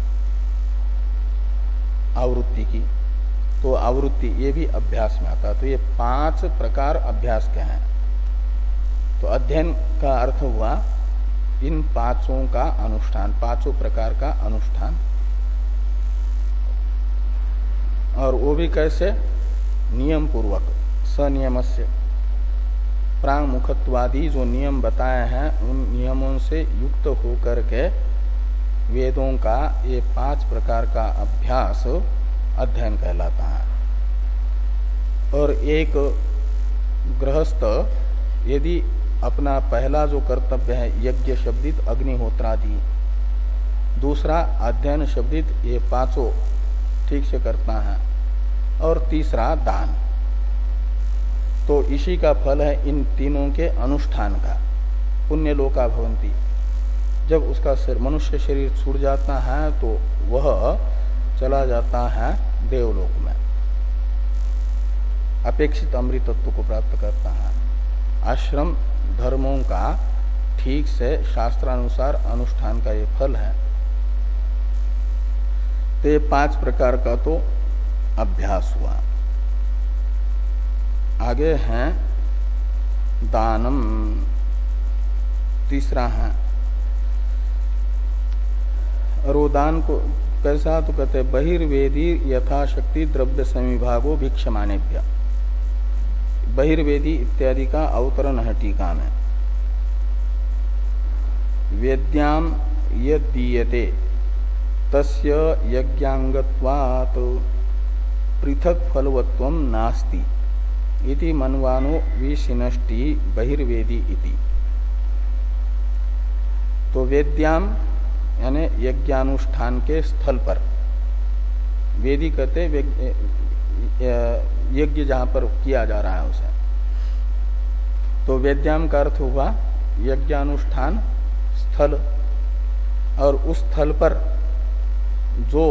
आवृत्ति की। तो आवृत्ति ये भी अभ्यास में आता है। तो ये पांच प्रकार अभ्यास के हैं। तो अध्ययन का अर्थ हुआ इन पांचों का अनुष्ठान, पांचों प्रकार का अनुष्ठान। और वो भी कैसे? नियम पूर्वक, सनियमस्य। प्रांग मुखत्वादि जो नियम बताए हैं, उन नियमों से युक्त होकर के वेदों का ये पांच प्रकार का अभ्यास अध्ययन कहलाता है। और एक गृहस्थ यदि अपना पहला जो कर्तव्य है यज्ञ शब्दित अग्निहोत्रादि, दूसरा अध्ययन शब्दित, ये पांचों ठीक से करता है, और तीसरा दान, तो इसी का फल है इन तीनों के अनुष्ठान का, पुण्य लोका भवंती। जब उसका मनुष्य शरीर छूट जाता है तो वह चला जाता है देवलोक में, अपेक्षित अमृतत्व को प्राप्त करता है। आश्रम धर्मों का ठीक से शास्त्रानुसार अनुष्ठान का ये फल है। तो ये पांच प्रकार का तो अभ्यास हुआ। आगे हैं दानम, तीसरा है। और वो दान को कैसा? तो कहते बहिर्वेदी यथाशक्ति द्रव्य समिभागो भिक्षमानेभ्य। बहिर्वेदी इत्यादि का अवतरण है टीका में। वेद्याम यद दीयते तस्य यज्ञांगत्वात् पृथक फलवत्वम नास्ति इति मनवानो विशिनष्टि बहिर्वेदी इति। तो वेद्याम यानी यज्ञानुष्ठान के स्थल पर, वेदी कहते यज्ञ जहां पर किया जा रहा है उसे, तो वेद्याम का अर्थ हुआ यज्ञानुष्ठान स्थल। और उस स्थल पर जो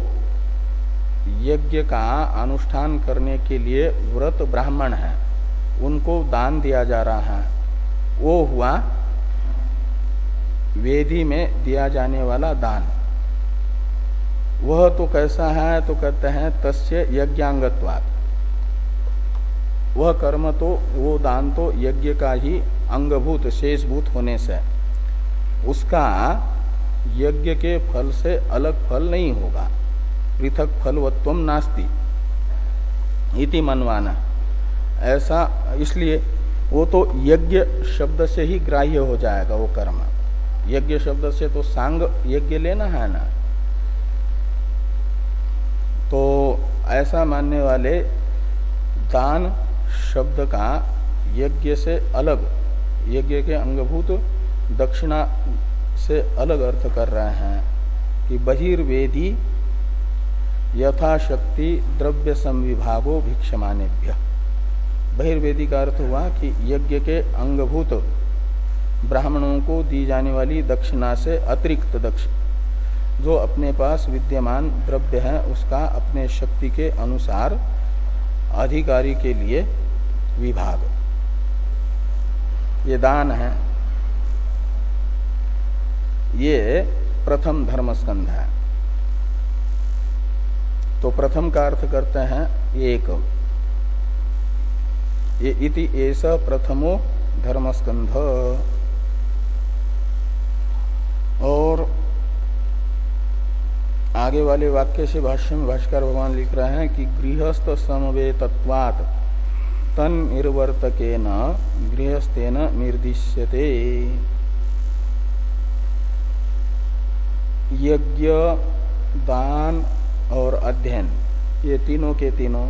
यज्ञ का अनुष्ठान करने के लिए व्रत ब्राह्मण है, उनको दान दिया जा रहा है, वो हुआ वेदी में दिया जाने वाला दान। वह तो कैसा है? तो कहते हैं तस्य यज्ञांगत्वात्। वह कर्म तो, वो दान तो यज्ञ का ही अंगभूत शेषभूत होने से उसका यज्ञ के फल से अलग फल नहीं होगा। पृथक फलवत्वम नास्ति इति मनवाना, ऐसा इसलिए वो तो यज्ञ शब्द से ही ग्राह्य हो जाएगा वो कर्म। यज्ञ शब्द से तो सांग यज्ञ लेना है ना, तो ऐसा मानने वाले दान शब्द का यज्ञ से अलग, यज्ञ के अंगभूत दक्षिणा से अलग अर्थ कर रहे हैं कि बहिर्वेदी यथाशक्ति द्रव्य संविभागो भिक्षमानेभ्य। बहिर्वेदी का अर्थ हुआ कि यज्ञ के अंगभूत ब्राह्मणों को दी जाने वाली दक्षिणा से अतिरिक्त दक्ष जो अपने पास विद्यमान द्रव्य है उसका अपने शक्ति के अनुसार अधिकारी के लिए विभाग, ये दान है। ये प्रथम धर्मस्कंध है। तो प्रथम का अर्थ करते हैं एक, ये इति एष प्रथमो धर्मस्कंध। और आगे वाले वाक्य से भाष्य में भाष्यकार भगवान लिख रहे हैं कि गृहस्थ समवेतत्वात् तन निर्वर्तकेन गृहस्थेन निर्दिश्यते। यज्ञ, दान और अध्ययन ये तीनों के तीनों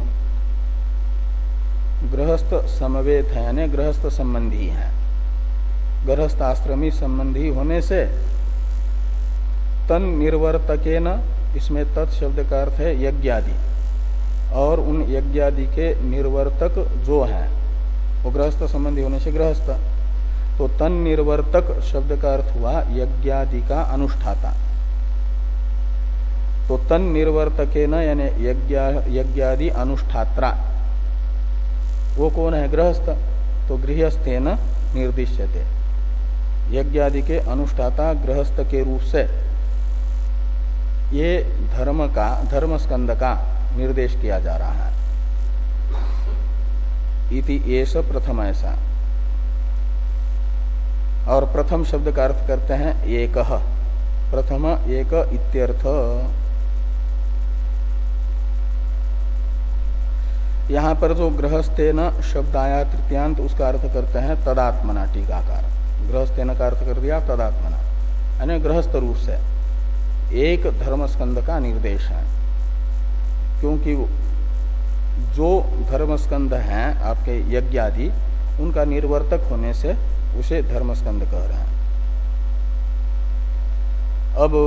गृहस्थ समवेत है, यानी गृहस्थ संबंधी हैं। गृहस्थ आश्रमी संबंधी होने से तन निर्वर्तकेन, इसमें तत् शब्द का अर्थ है यज्ञादि, और उन यज्ञादि के निर्वर्तक जो हैं वो गृहस्थ संबंधी होने से गृहस्थ। तो तन निर्वर्तक शब्द का अर्थ हुआ यज्ञादि का अनुष्ठाता। तो तन निर्वर्तकेन यानी यज्ञादि अनुष्ठात्रा वो कौन है? गृहस्थ। तो गृहस्थेन निर्दिश्यते, यज्ञादि के अनुष्ठाता गृहस्थ के रूप से ये धर्म का, धर्म स्कंद का निर्देश किया जा रहा है। इति एष प्रथम, ऐसा। और प्रथम शब्द का अर्थ करते हैं एकः, प्रथम एक इत्यर्थ। यहां पर जो गृहस्थेन शब्द आया तृतीयांत, उसका अर्थ करते हैं तदात्मना टीकाकार। गृहस्थेन का अर्थ कर दिया तदात्मना, यानी गृहस्थ रूप से एक धर्मस्कंद का निर्देश है। क्योंकि जो धर्मस्कंद हैं आपके यज्ञादि, उनका निर्वर्तक होने से उसे धर्मस्कंद कह रहे हैं। अब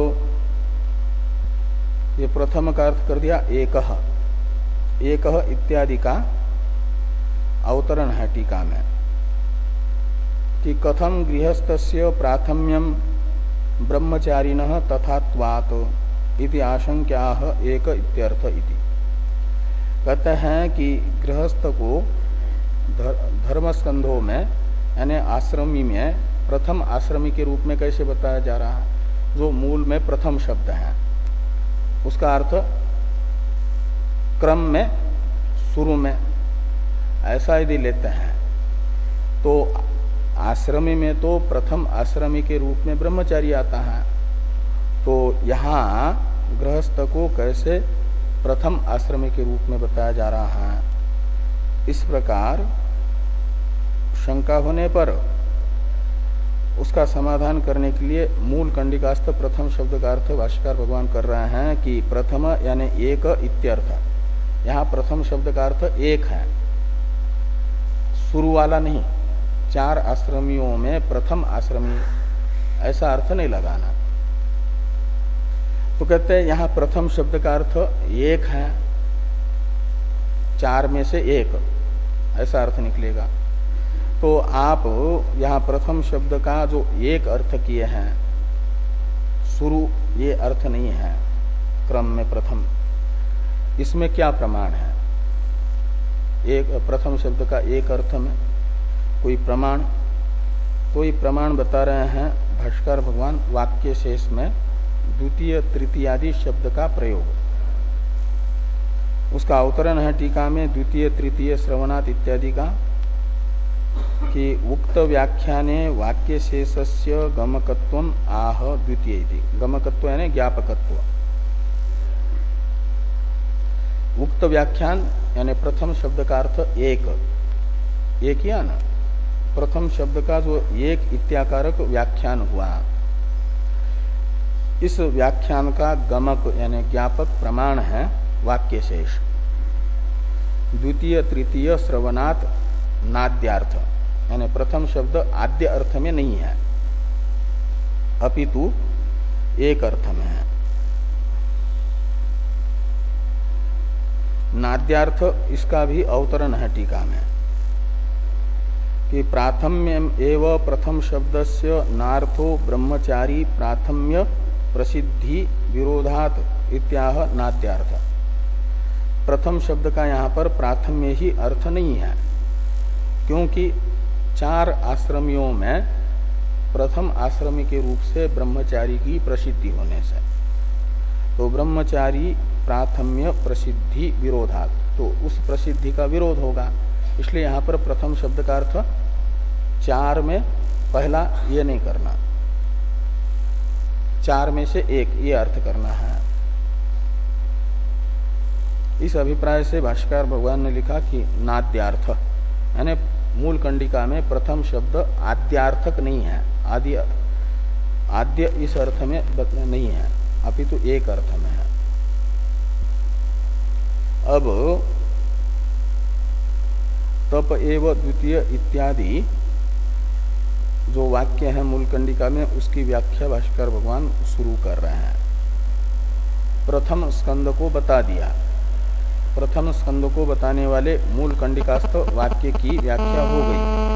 ये प्रथम का अर्थ कर दिया एकः, एकः इत्यादि का अवतरण है टीका में कि कथम गृहस्थस्य प्राथम्यम ब्रह्मचारिणः तथात्वात् इति आशंक्याः एक इत्यर्थ इति। कहते हैं कि गृहस्थ को धर्मस्कंधों में यानी आश्रमी में प्रथम आश्रमी के रूप में कैसे बताया जा रहा है? जो मूल में प्रथम शब्द है उसका अर्थ क्रम में, शुरू में, ऐसा यदि लेते हैं तो आश्रमी में तो प्रथम आश्रमी के रूप में ब्रह्मचारी आता है। तो यहाँ गृहस्थ को कैसे प्रथम आश्रमी के रूप में बताया जा रहा है? इस प्रकार शंका होने पर उसका समाधान करने के लिए मूल कंडिकास्थ प्रथम शब्द का अर्थ भाष्यकार भगवान कर रहे हैं कि प्रथम यानी एक इत्यर्थ। यहाँ प्रथम शब्द का अर्थ एक है, शुरू वाला नहीं। चार आश्रमियों में प्रथम आश्रमी ऐसा अर्थ नहीं लगाना। तो कहते हैं यहाँ प्रथम शब्द का अर्थ एक है, चार में से एक, ऐसा अर्थ निकलेगा। तो आप यहाँ प्रथम शब्द का जो एक अर्थ किए हैं, शुरू, ये अर्थ नहीं है क्रम में प्रथम। इसमें क्या प्रमाण है? एक प्रथम शब्द का एक अर्थ में कोई प्रमाण, कोई प्रमाण बता रहे हैं भाष्कर भगवान वाक्य शेष में द्वितीय तृतीयादि शब्द का प्रयोग। उसका अवतरण है टीका में द्वितीय तृतीय श्रवणात् इत्यादि का कि उक्त व्याख्याने वाक्य शेषस्य गमकत्वम आह द्वितीय। गमकत्व यानी ज्ञापकत्व। उक्त व्याख्यान यानी प्रथम शब्द का अर्थ एक, एक किया ना। प्रथम शब्द का जो एक इत्याकारक व्याख्यान हुआ, इस व्याख्यान का गमक यानी ज्ञापक प्रमाण है वाक्य शेष। द्वितीय तृतीय श्रवणात् नाद्यार्थ यानी प्रथम शब्द आद्य अर्थ में नहीं है, अपितु एक अर्थ में है। नाद्यार्थ इसका भी अवतरण है टीका में कि प्राथम्यम एव प्रथम शब्दस्य नार्थो ब्रह्मचारी प्राथम्य प्रसिद्धि विरोधात इत्याह नाद्यार्थ। प्रथम शब्द का यहाँ पर प्राथम्य ही अर्थ नहीं है, क्योंकि चार आश्रमियों में प्रथम आश्रमी के रूप से ब्रह्मचारी की प्रसिद्धि होने से, तो ब्रह्मचारी प्राथम्य प्रसिद्धि विरोधात्, तो उस प्रसिद्धि का विरोध होगा। इसलिए यहाँ पर प्रथम शब्द का अर्थ चार में पहला ये नहीं करना, चार में से एक ये अर्थ करना है। इस अभिप्राय से भाष्यकार भगवान ने लिखा कि नाद्यार्थ, यानी मूल कंडिका में प्रथम शब्द आद्यार्थक नहीं है, आदि आद्य इस अर्थ में नहीं है, अपितु तो एक अर्थ में है। अब तप एव द्वितीय इत्यादि जो वाक्य है मूल कंडिका में, उसकी व्याख्या भाष्यकार भगवान शुरू कर रहे हैं। प्रथम स्कंद को बता दिया, प्रथम स्कंद को बताने वाले मूल कंडिकास्थ वाक्य की व्याख्या हो गई।